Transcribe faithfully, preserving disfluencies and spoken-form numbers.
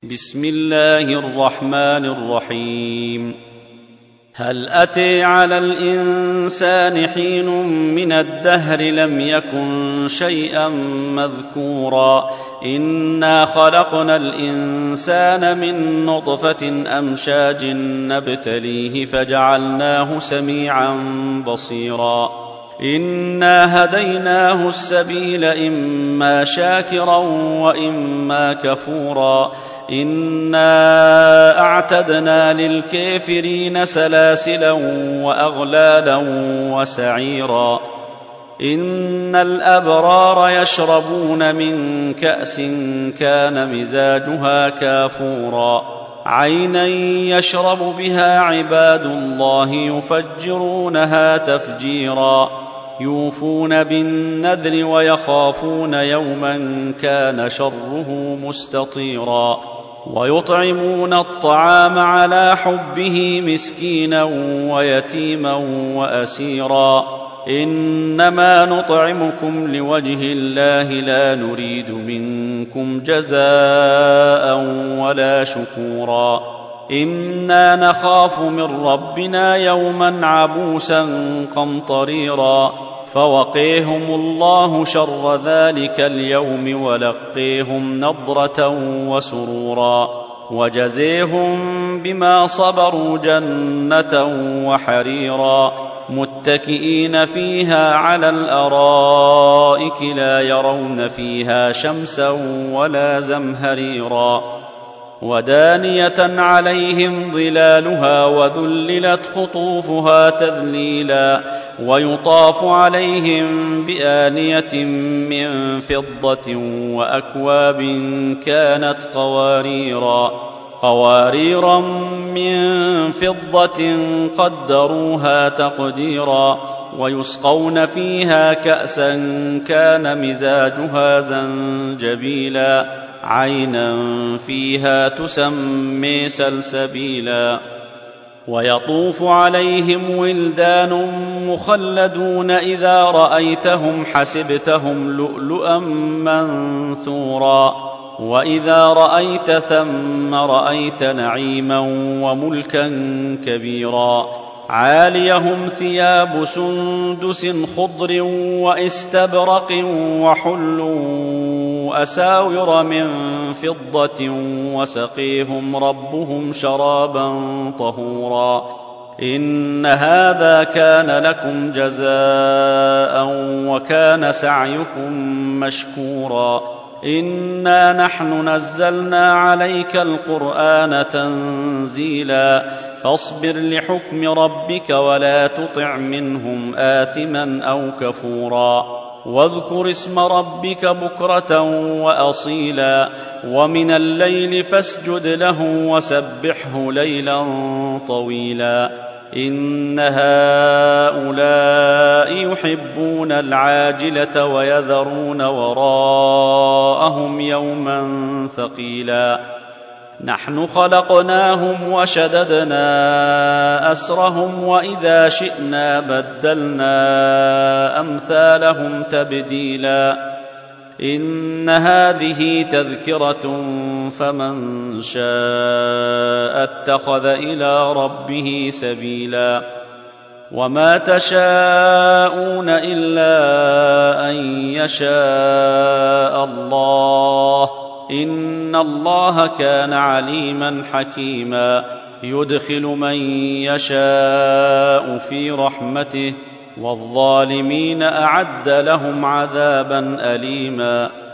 بسم الله الرحمن الرحيم. هل أتى على الإنسان حين من الدهر لم يكن شيئا مذكورا إنا خلقنا الإنسان من نطفة أمشاج نبتليه فجعلناه سميعا بصيرا إنا هديناه السبيل إما شاكرا وإما كفورا إنا أعتدنا للكافرين سلاسلا وأغلالا وسعيرا إن الأبرار يشربون من كأس كان مزاجها كافورا عينا يشرب بها عباد الله يفجرونها تفجيرا يوفون بالنذر ويخافون يوما كان شره مستطيرا ويطعمون الطعام على حبه مسكينا ويتيما وأسيرا إنما نطعمكم لوجه الله لا نريد منكم جزاء ولا شكورا إنا نخاف من ربنا يوما عبوسا قمطريرا فوقيهم الله شر ذلك اليوم ولقيهم نضرة وسرورا وجزيهم بما صبروا جنة وحريرا متكئين فيها على الأرائك لا يرون فيها شمسا ولا زمهريرا ودانية عليهم ظلالها وذللت قطوفها تذليلا ويطاف عليهم بآنية من فضة وأكواب كانت قواريرا قواريرا من فضة قدروها تقديرا ويسقون فيها كأسا كان مزاجها زنجبيلا عينا فيها تسمي سلسبيلا ويطوف عليهم ولدان مخلدون إذا رأيتهم حسبتهم لؤلؤا منثورا وإذا رأيت ثم رأيت نعيما وملكا كبيرا عاليهم ثياب سندس خضر واستبرق وحلوا أساور من فضة وسقيهم ربهم شرابا طهورا إن هذا كان لكم جزاء وكان سعيكم مشكورا إنا نحن نزلنا عليك القرآن تنزيلا فاصبر لحكم ربك ولا تطع منهم آثما أو كفورا واذكر اسم ربك بكرة وأصيلا ومن الليل فاسجد له وسبحه ليلا طويلا إن هؤلاء يحبون العاجلة ويذرون وراءهم يوما ثقيلا نحن خلقناهم وشددنا أسرهم وإذا شئنا بدلنا أمثالهم تبديلا إن هذه تذكرة فمن شاء اتخذ إلى ربه سبيلا وما تشاءون إلا أن يشاء الله إن الله كان عليما حكيما يدخل من يشاء في رحمته والظالمين أعد لهم عذابا أليما